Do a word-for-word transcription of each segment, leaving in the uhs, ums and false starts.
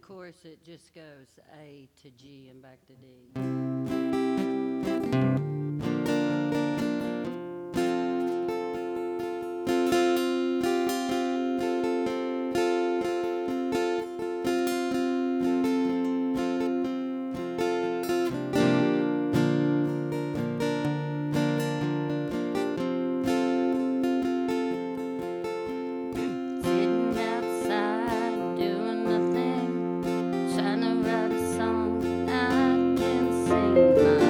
chorus, it just goes A to G and back to D. Sitting outside doing nothing, trying to write a song I can sing my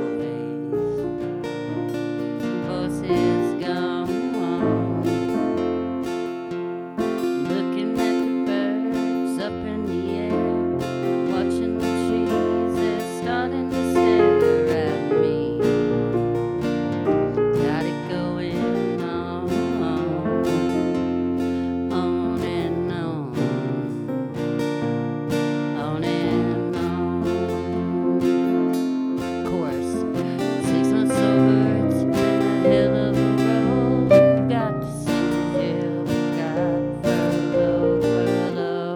voice. Voices gone, looking at the birds up in the air, watching the trees, they're starting to stare at me. Got it going on. On and on, on and on. Chorus. Six months sober, it's been a hell of a road. Got to sing to you, got furlough, furlough,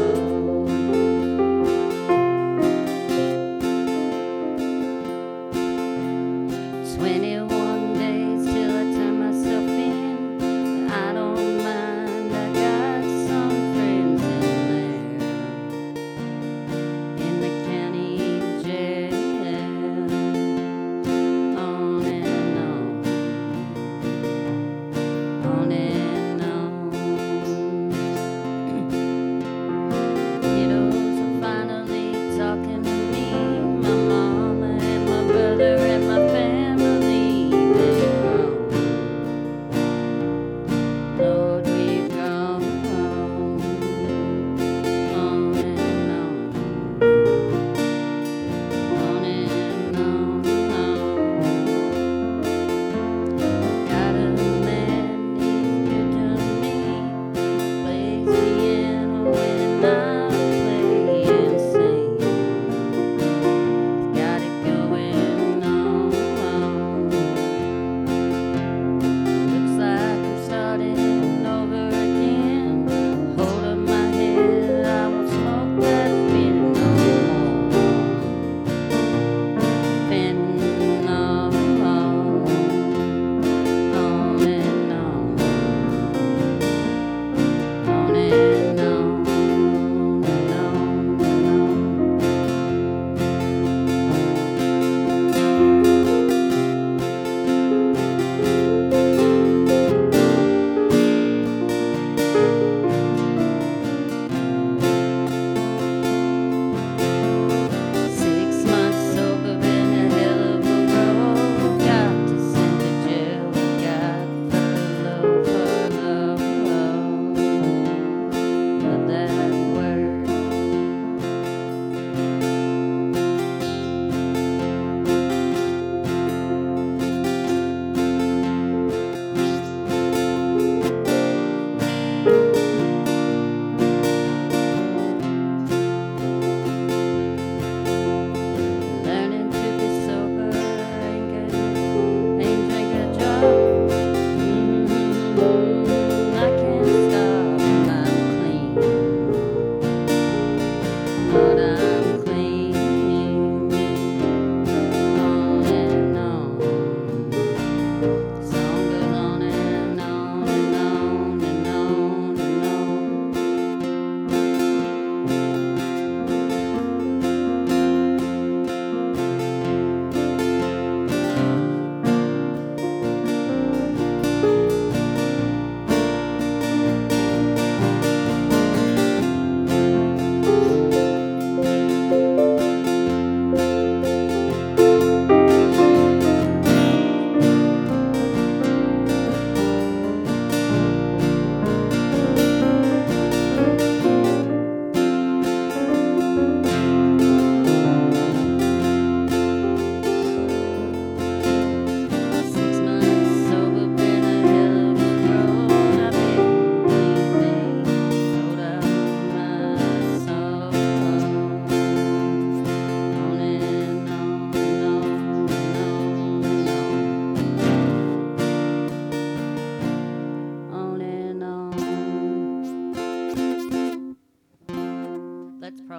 furlough. Twenty-one days till I turn myself in. I don't mind, I got some friends in there, in the county jail. On and on, on and on. Kiddos are finally talking to me, my mama and my brother and my family.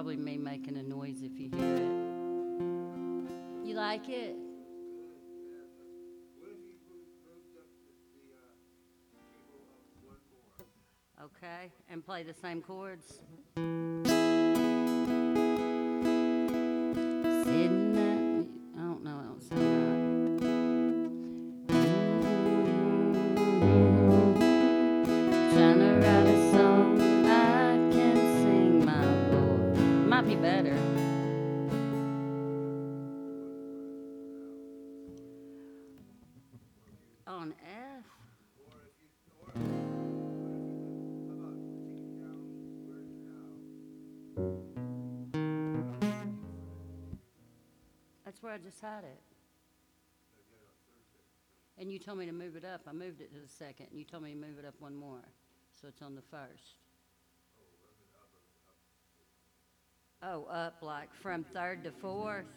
probably me making a noise if you hear it. You like it? Okay, and play the same chords. Sitting at, I don't know, I don't sound right. Trying to write a song I can sing my boy. Might be better. On F. That's where I just had it. And you told me to move it up. I moved it to the second. And you told me to move it up one more. So it's on the first. Oh, up like from third to fourth.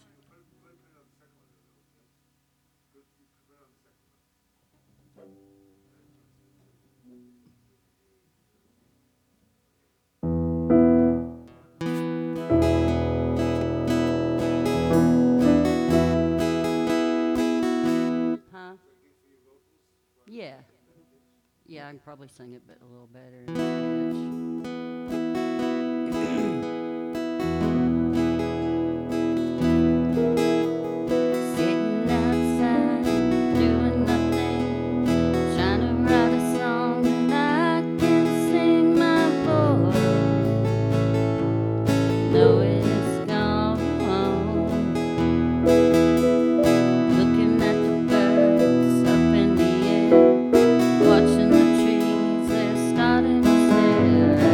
Huh? Yeah. Yeah, I can probably sing it but a little better in Sitting outside, doing nothing, trying to write a song that I can sing my boy. Know it's gone. Looking at the birds up in the air, watching the trees, they're starting to stare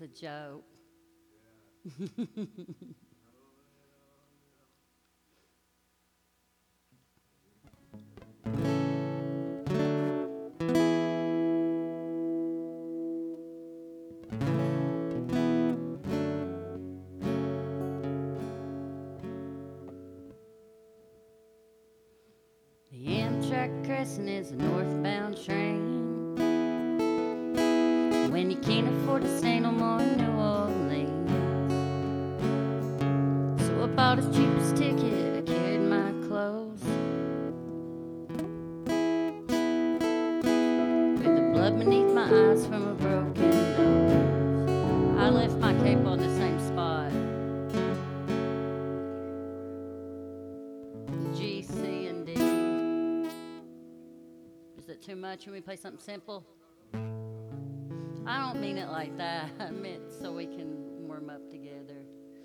a joke. The Amtrak Crescent is a northbound train. When you can't afford to stay no more in New Orleans, so I bought his cheapest ticket. I carried my clothes with the blood beneath my eyes from a broken nose. I left my cape on the same spot. G, C, and D. Is it too much? Can we play something simple? I don't mean it like that. I meant so we can warm up together.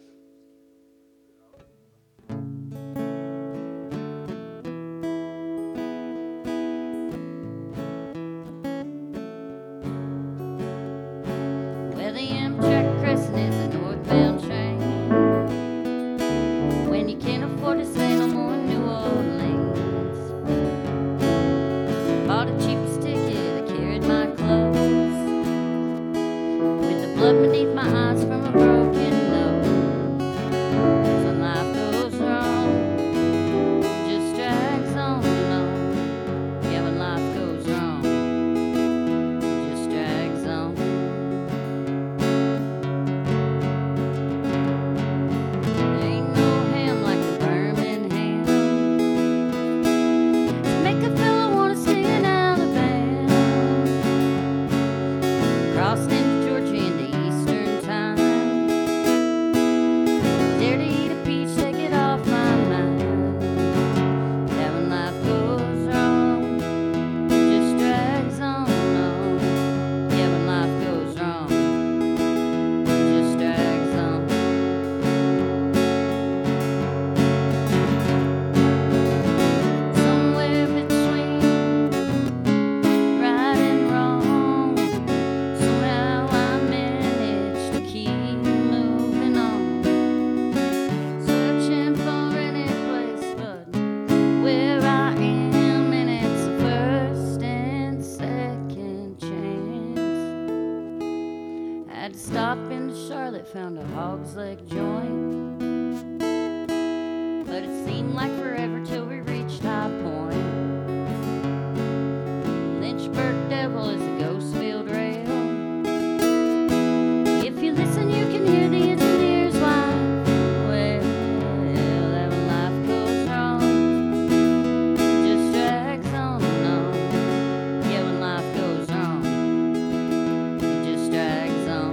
Well, the Amtrak Crescent is a northbound train. When you can't afford to stay no more in New Orleans, bought a cheapest ticket. I carried my clothes. Blood beneath my eyes from a broken nose. When life goes wrong, it just drags on and on. Yeah, when life goes wrong, it just drags on. There ain't no ham like the Birmingham to make a fella wanna stay in Alabama. Crossed into Georgia into Eastern time. Dare to eat a peach, take it off my mind. Yeah, when life goes wrong, it just drags on and on. Yeah, when life goes wrong, it just drags on. Somewhere between right and wrong, somehow I managed to keep moving on, searching for any place but where I am, and it's a first and second chance. Had to stop in Charlotte, found a hog's leg joint, but it seemed like forever till we reached High Point. Lynchburg Devil is a ghost-filled rail. If you listen, you can hear the engineer's wife. Well, that when life goes wrong, it just drags on and on. Yeah, when life goes wrong, it just drags on.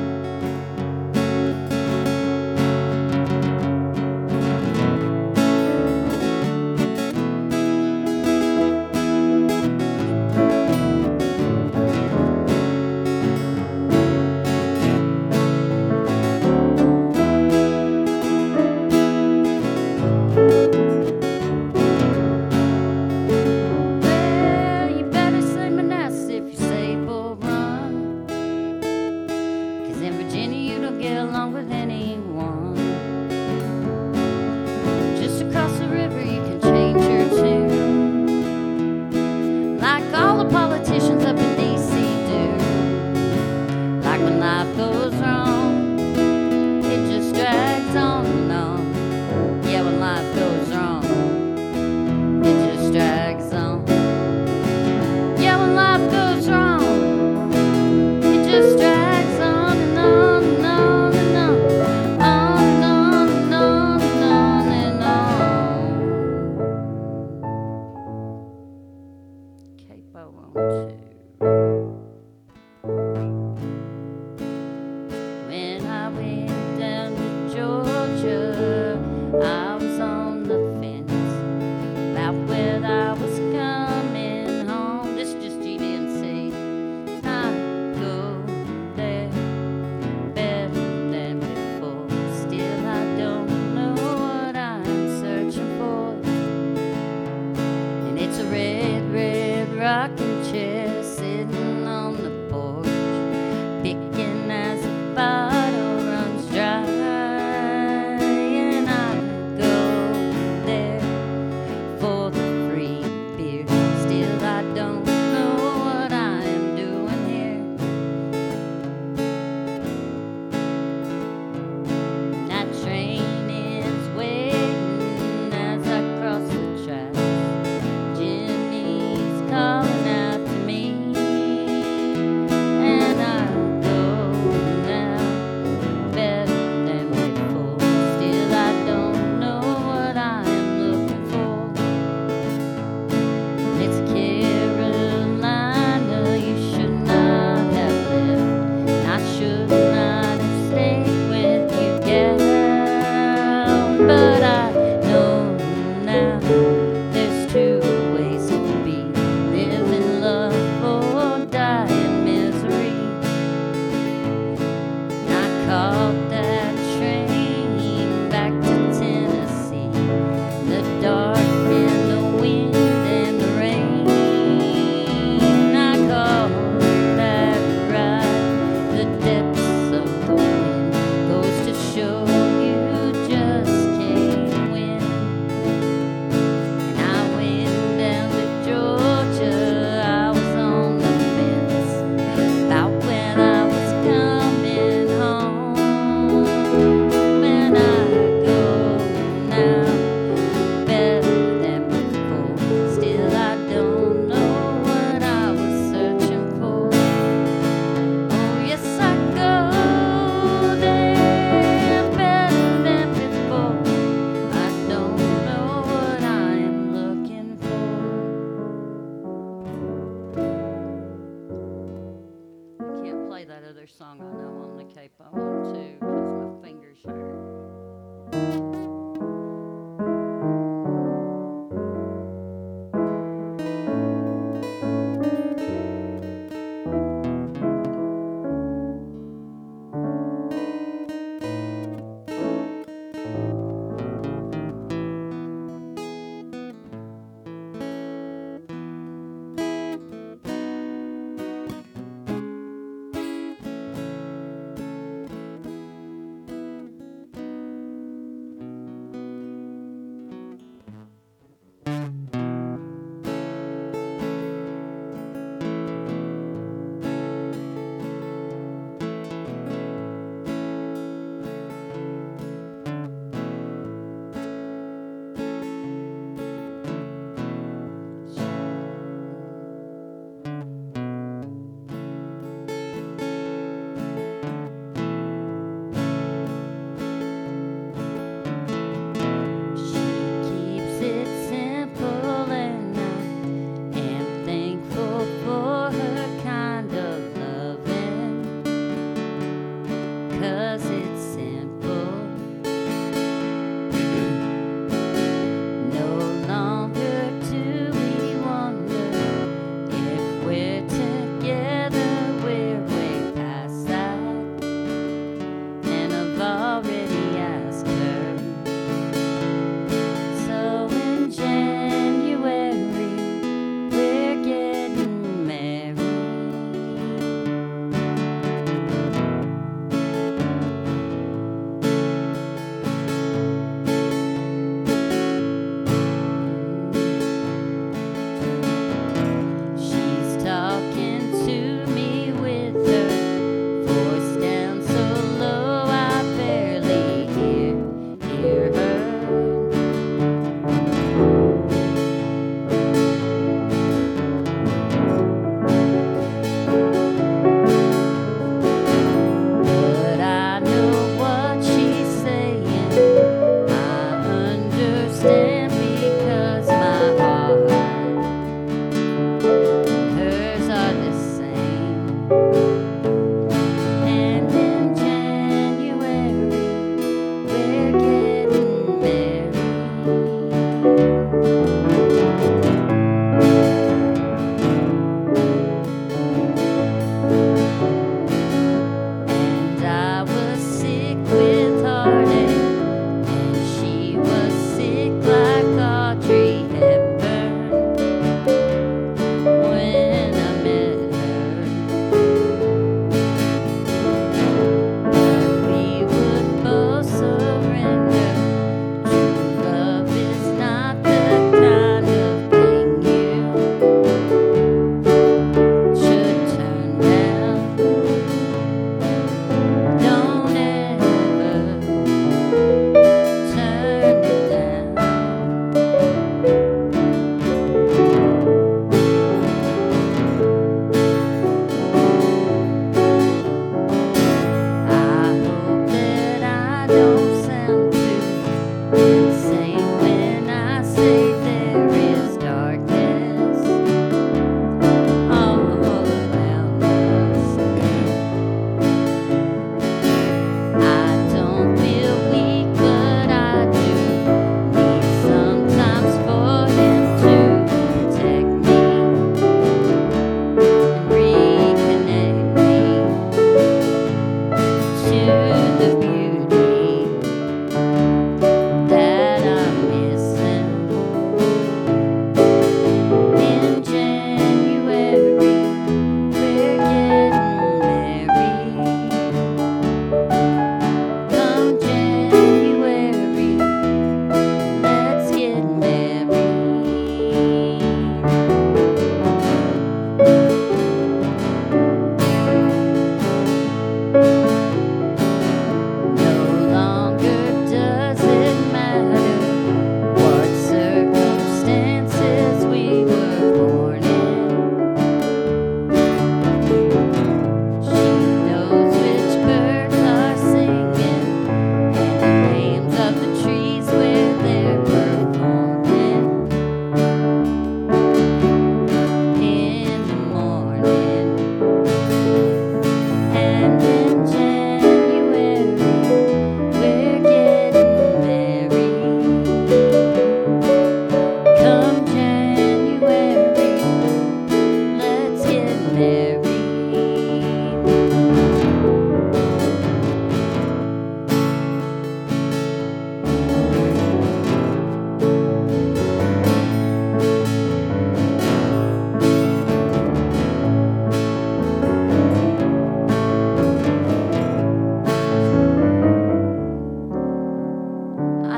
Well, you better say Manassas if you say Bull Run, 'cause in Virginia you don't get along with anyone. Just across the river you can change your tune, like all the politicians up in D C do. Like when life goes wrong, it just drags on and on. Yeah, when life goes wrong, it just drags on. Yeah, when life goes wrong, it just drags on and on and on and on.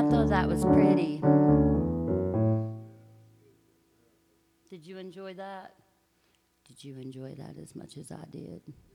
thought that was pretty. Did you enjoy that? Did you enjoy that as much as I did?